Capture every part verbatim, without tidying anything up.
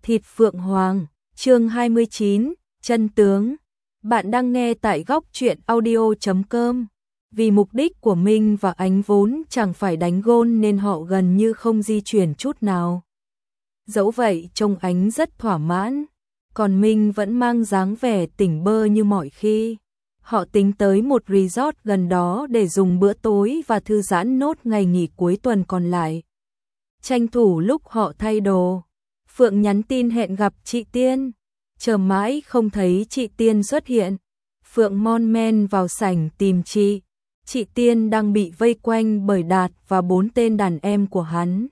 Thịt Phượng Hoàng, chương hai mươi chín, chân tướng. Bạn đang nghe tại góc truyện audio chấm com. Vì mục đích của Minh và Ánh vốn chẳng phải đánh gôn nên họ gần như không di chuyển chút nào. Dẫu vậy trông Ánh rất thỏa mãn, còn Minh vẫn mang dáng vẻ tỉnh bơ như mọi khi. Họ tính tới một resort gần đó để dùng bữa tối và thư giãn nốt ngày nghỉ cuối tuần còn lại. Tranh thủ lúc họ thay đồ, Phượng nhắn tin hẹn gặp chị Tiên. Chờ mãi không thấy chị Tiên xuất hiện. Phượng mon men vào sảnh tìm chị. Chị Tiên đang bị vây quanh bởi Đạt và bốn tên đàn em của hắn.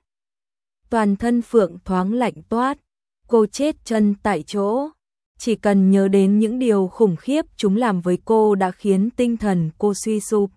Toàn thân Phượng thoáng lạnh toát. Cô chết chân tại chỗ. Chỉ cần nhớ đến những điều khủng khiếp chúng làm với cô đã khiến tinh thần cô suy sụp.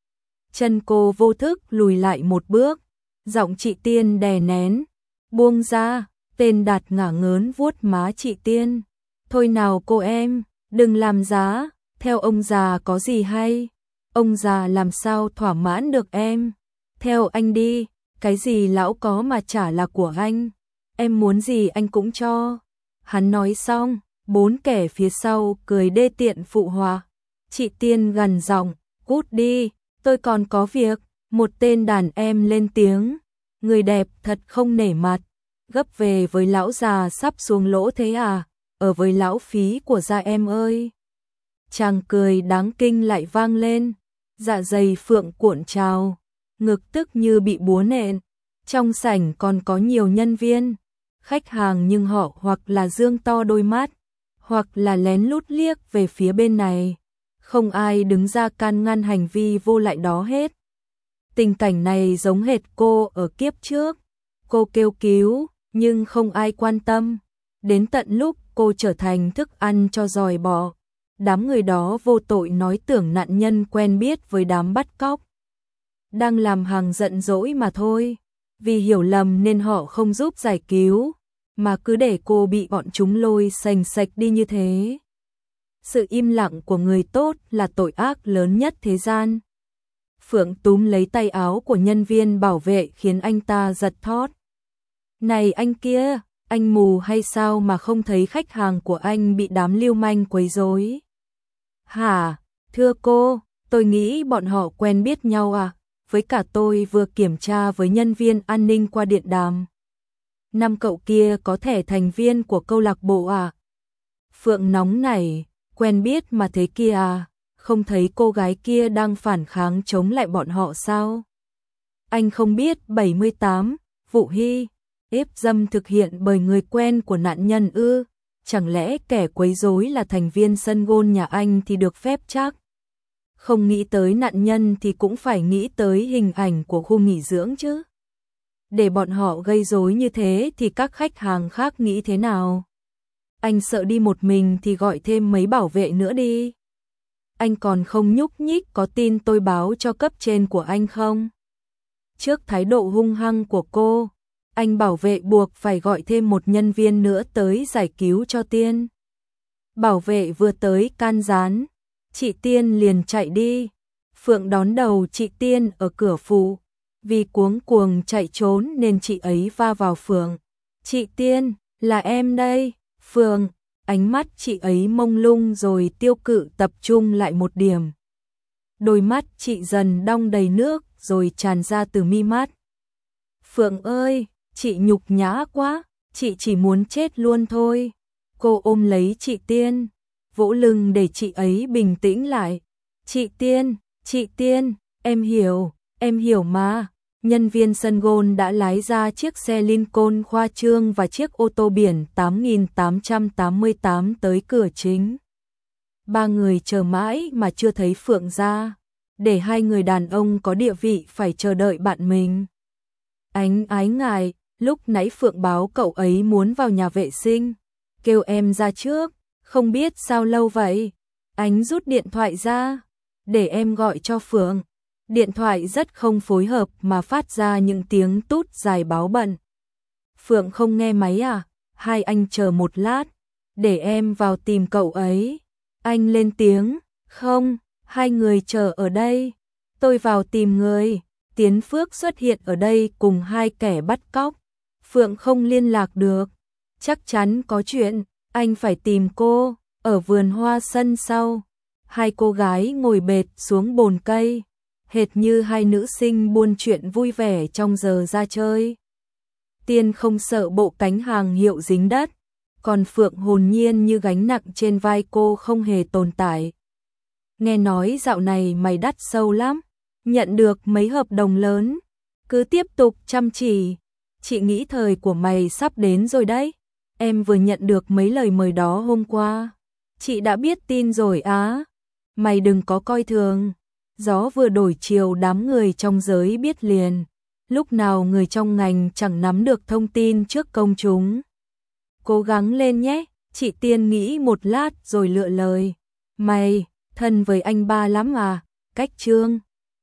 Chân cô vô thức lùi lại một bước. Giọng chị Tiên đè nén. Buông ra. Tên Đạt ngả ngớn vuốt má chị Tiên. Thôi nào cô em, đừng làm giá, theo ông già có gì hay. Ông già làm sao thỏa mãn được em. Theo anh đi, cái gì lão có mà chả là của anh. Em muốn gì anh cũng cho. Hắn nói xong, bốn kẻ phía sau cười đê tiện phụ họa. Chị Tiên gằn giọng, cút đi, tôi còn có việc. Một tên đàn em lên tiếng. Người đẹp thật không nể mặt. Gấp về với lão già sắp xuống lỗ thế à, ở với lão phí của gia em ơi. Chàng cười đáng kinh lại vang lên, dạ dày Phượng cuộn trào, ngực tức như bị búa nện. Trong sảnh còn có nhiều nhân viên, khách hàng nhưng họ hoặc là dương to đôi mắt, hoặc là lén lút liếc về phía bên này. Không ai đứng ra can ngăn hành vi vô lại đó hết. Tình cảnh này giống hệt cô ở kiếp trước, cô kêu cứu. Nhưng không ai quan tâm. Đến tận lúc cô trở thành thức ăn cho giòi bọ, đám người đó vô tội nói tưởng nạn nhân quen biết với đám bắt cóc. Đang làm hàng giận dỗi mà thôi. Vì hiểu lầm nên họ không giúp giải cứu, mà cứ để cô bị bọn chúng lôi sành sạch đi như thế. Sự im lặng của người tốt là tội ác lớn nhất thế gian. Phượng túm lấy tay áo của nhân viên bảo vệ khiến anh ta giật thót. Này anh kia, anh mù hay sao mà không thấy khách hàng của anh bị đám lưu manh quấy rối? Hả, thưa cô, tôi nghĩ bọn họ quen biết nhau à, với cả tôi vừa kiểm tra với nhân viên an ninh qua điện đàm. Năm cậu kia có thẻ thành viên của câu lạc bộ à? Phượng nóng nảy, quen biết mà thế kia à, không thấy cô gái kia đang phản kháng chống lại bọn họ sao? Anh không biết bảy mươi tám, Vũ Hy. Ép dâm thực hiện bởi người quen của nạn nhân ư? Chẳng lẽ kẻ quấy rối là thành viên sân gôn nhà anh thì được phép chắc? Không nghĩ tới nạn nhân thì cũng phải nghĩ tới hình ảnh của khu nghỉ dưỡng chứ. Để bọn họ gây rối như thế thì các khách hàng khác nghĩ thế nào? Anh sợ đi một mình thì gọi thêm mấy bảo vệ nữa đi. Anh còn không nhúc nhích, có tin tôi báo cho cấp trên của anh không? Trước thái độ hung hăng của cô, anh bảo vệ buộc phải gọi thêm một nhân viên nữa tới giải cứu cho Tiên. Bảo vệ vừa tới can gián, chị Tiên liền chạy đi. Phượng đón đầu chị Tiên ở cửa phụ, vì cuống cuồng chạy trốn nên chị ấy va vào Phượng. Chị Tiên, là em đây. Phượng, ánh mắt chị ấy mông lung rồi tiêu cự tập trung lại một điểm. Đôi mắt chị dần đong đầy nước rồi tràn ra từ mi mắt. Phượng ơi, chị nhục nhã quá, chị chỉ muốn chết luôn thôi. Cô ôm lấy chị Tiên, vỗ lưng để chị ấy bình tĩnh lại. Chị Tiên, chị Tiên, em hiểu, em hiểu mà. Nhân viên sân gôn đã lái ra chiếc xe Lincoln khoa trương và chiếc ô tô biển tám nghìn tám trăm tám mươi tám tới cửa chính. Ba người chờ mãi mà chưa thấy Phượng ra, để hai người đàn ông có địa vị phải chờ đợi bạn mình. Ánh ái ngại, lúc nãy Phượng báo cậu ấy muốn vào nhà vệ sinh, kêu em ra trước, không biết sao lâu vậy. Ánh rút điện thoại ra, để em gọi cho Phượng. Điện thoại rất không phối hợp mà phát ra những tiếng tút dài báo bận. Phượng không nghe máy à? Hai anh chờ một lát, để em vào tìm cậu ấy. Anh lên tiếng, không, hai người chờ ở đây, tôi vào tìm người. Tiến Phước xuất hiện ở đây cùng hai kẻ bắt cóc. Phượng không liên lạc được. Chắc chắn có chuyện, anh phải tìm cô. Ở vườn hoa sân sau, hai cô gái ngồi bệt xuống bồn cây, hệt như hai nữ sinh buôn chuyện vui vẻ trong giờ ra chơi. Tiên không sợ bộ cánh hàng hiệu dính đất, còn Phượng hồn nhiên như gánh nặng trên vai cô không hề tồn tại. Nghe nói dạo này mày đắt sâu lắm, nhận được mấy hợp đồng lớn, cứ tiếp tục chăm chỉ. Chị nghĩ thời của mày sắp đến rồi đấy. Em vừa nhận được mấy lời mời đó hôm qua. Chị đã biết tin rồi á. Mày đừng có coi thường. Gió vừa đổi chiều đám người trong giới biết liền. Lúc nào người trong ngành chẳng nắm được thông tin trước công chúng. Cố gắng lên nhé. Chị Tiên nghĩ một lát rồi lựa lời. Mày, thân với anh ba lắm à? Cách Trương.